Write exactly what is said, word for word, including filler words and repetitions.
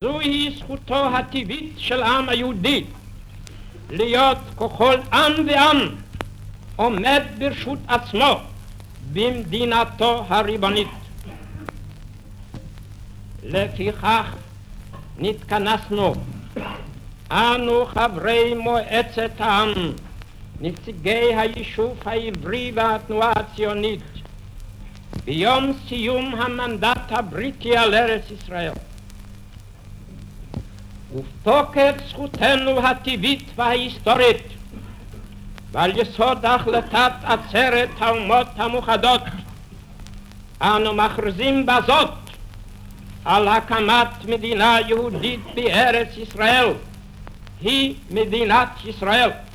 זוהי זכותו הטבעית של העם היהודי להיות ככל עם ועם עומד ברשות עצמו במדינתו הריבונית. לפיכך נתכנסנו אנו חברי מועצת העם, נציגי היישוב העברי והתנועה הציונית, ביום סיום המנדט הבריטי על ארץ ישראל, ובתוקף זכותנו הטבעית וההיסטורית ועל יסוד החלטת עצרת האומות המאוחדות, אנו מכריזים בזאת על הקמת מדינה יהודית בארץ ישראל, היא מדינת ישראל.